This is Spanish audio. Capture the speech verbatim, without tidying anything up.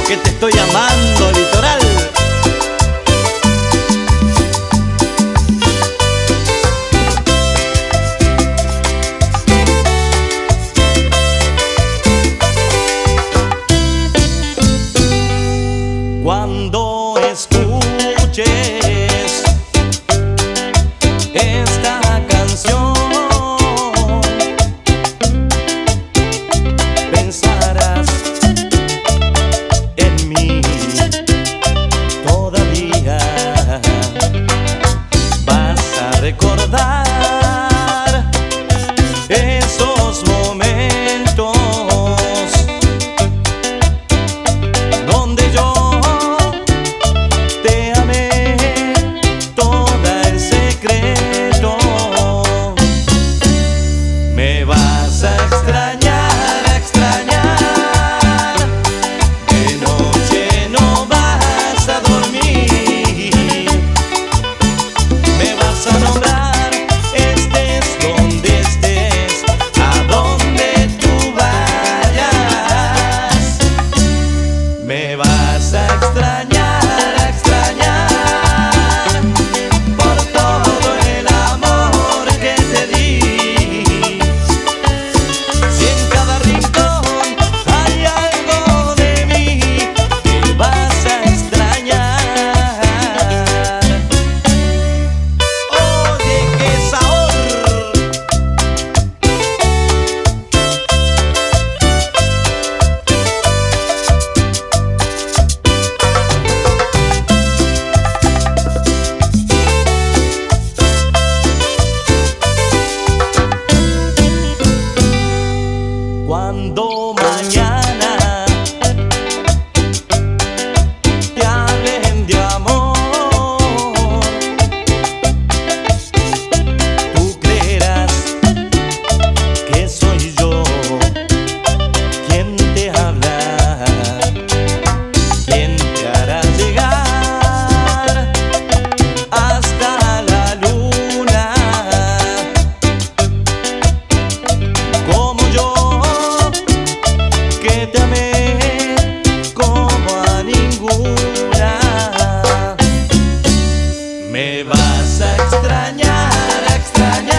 que te estoy amando, litoral. Cuando escuches esta canción, pensarás en mí todavía. Vas a recordar esos momentos donde yo me vas a extrañar, a extrañar. De noche no vas a dormir. Me vas a nombrar, estés donde estés, a donde tú vayas. Me vas a extrañar, a extrañar, por todo el amor que te di. Cuando mañana te hablen de amor, tú creerás que soy yo quien te habla, quien te hará llegar hasta la luna, como yo que te amé como a ninguna. Me vas a extrañar, a extrañar.